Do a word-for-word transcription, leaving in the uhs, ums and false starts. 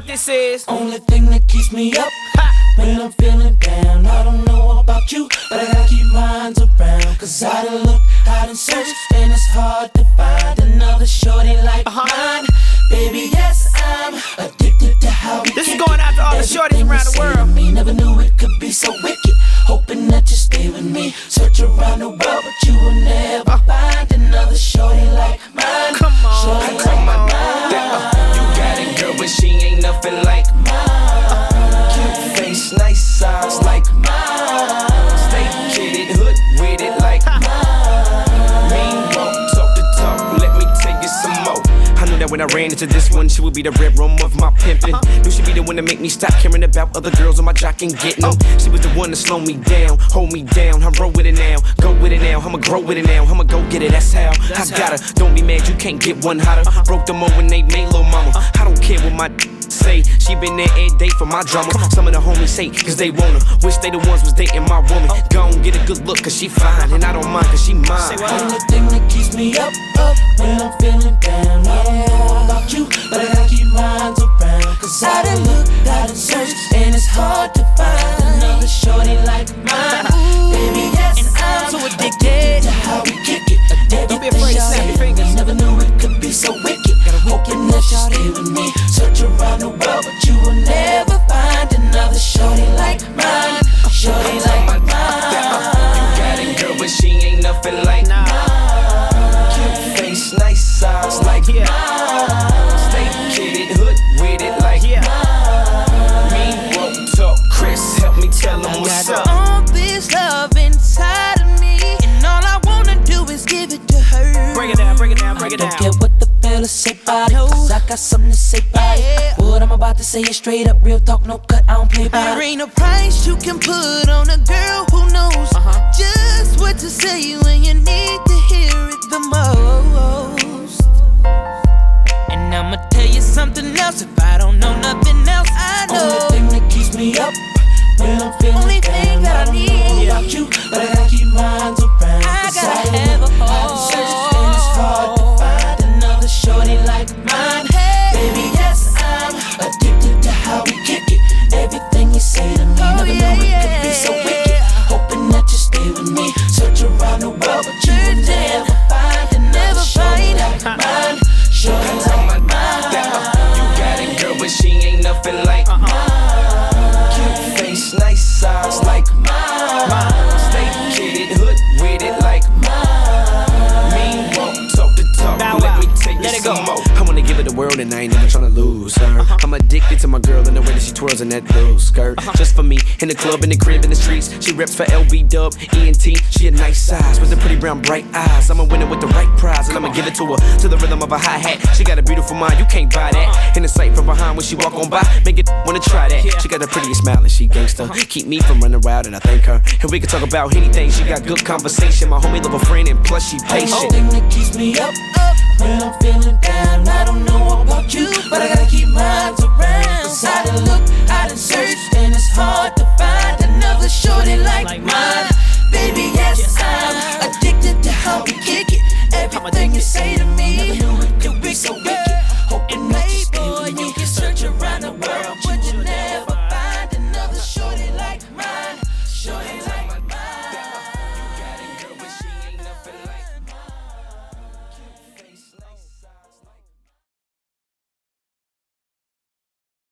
this is. Only thing that keeps me up when I'm feeling down. I don't know about you, but I gotta keep mine around. Cause I done looked, I done searched, and it's hard to find another shorty like uh-huh. mine. Baby, yes, I'm addicted to how we This is going out to all the shorties around the world. Me never knew it could be so wicked. Hoping that you stay with me. Search around the world, but you will never uh. find another shorty like mine. Come on, shorty come like on. mine. Uh, you got it, girl, but she ain't nothing like mine. Cute face, nice size like mine. Stay kidded, hood with it like mine. Mean won't talk the talk, let me tell you some more. I knew that when I ran into this one, she would be the red room of my pimpin'. Uh-huh. Knew she'd be the one to make me stop caring about other girls on my jock and getting them. Oh. She was the one to slow me down, hold me down. I roll with it now, go with it now. I'ma grow with it now, I'ma go get it, that's how. That's I gotta, how. Don't be mad, you can't get one hotter. Uh-huh. Broke them over when they made lil' mama. Uh-huh. I don't care what my say, she been there every day for my drama. Some of the homies hate, cause they want her. Wish they the ones was dating my woman. Oh. Gon' get a good look, cause she fine. And I don't mind, cause she mine. Only thing that keeps me up, up when I'm feeling down. I don't know about you, but I gotta keep mine around. Cause I done looked, I done searched, and it's hard to find another shorty like mine. Baby, yes, I'm so addicted to how we kick it. Don't be afraid to snap your fingers. Never knew it could be so wicked. Hoping that you stay with me. Search around the world, but you will never find another shorty like mine. Shorty like mine. You got it, girl, but she ain't nothing like nah. mine. Cute face, nice size like yeah. mine. Stay kidded, hood with it like yeah. mine. Me won't talk, Chris, help me tell them what's up. All this love inside of me, and all I wanna do is give it to her. Break it down, break it down, break it down. Don't care what the fellas say about it, cause I got something to say about it. What I'm about to say is straight up real talk, no cut, I don't play about There it. ain't a price you can put on a girl who knows uh-huh. just what to say when you need to hear it the most. And I'ma tell you something else, if I don't know nothing else, I know. Only thing that keeps me up when I'm feeling Only down. thing that I need. I don't know about you, but I gotta keep mine around. I gotta have a home. And it's hard to find another shorty like mine. Hey. Baby, yes, I'm addicted to how we kick it. Everything you say to me, Oh, never yeah, knew it yeah. could be so wicked. Hoping that you stay with me. Search around the world, but you will never find another Never shorty find. like mine. Shorty like mine. You got it, girl, but she ain't nothing like uh-huh. mine. Cute face, nice size like mine. Stay kidded, hood with it like mine. Me won't talk the talk, Bow let wow. me take Let you it go. some more. I wanna give it the world and I ain't never tryna lose her. Uh-huh. I'm addicted to my girl and the way that she twirls in that little skirt. Uh-huh. Just for me, in the club, in the crib, in the streets. She reps for L B Dub, E N T. She a nice size with the pretty brown bright eyes. I'ma win it with the right prize and I'ma give it to her to the rhythm of a hi-hat. She got a beautiful mind, you can't buy that. In the sight from behind when she walk on by, make it wanna try that. She got the prettiest smile and she gangsta. Keep me from running wild and I thank her. And we can talk about anything, she got good conversation. My homie love a friend and plus she patient. Only thing that keeps me up, up when I'm feeling down. I don't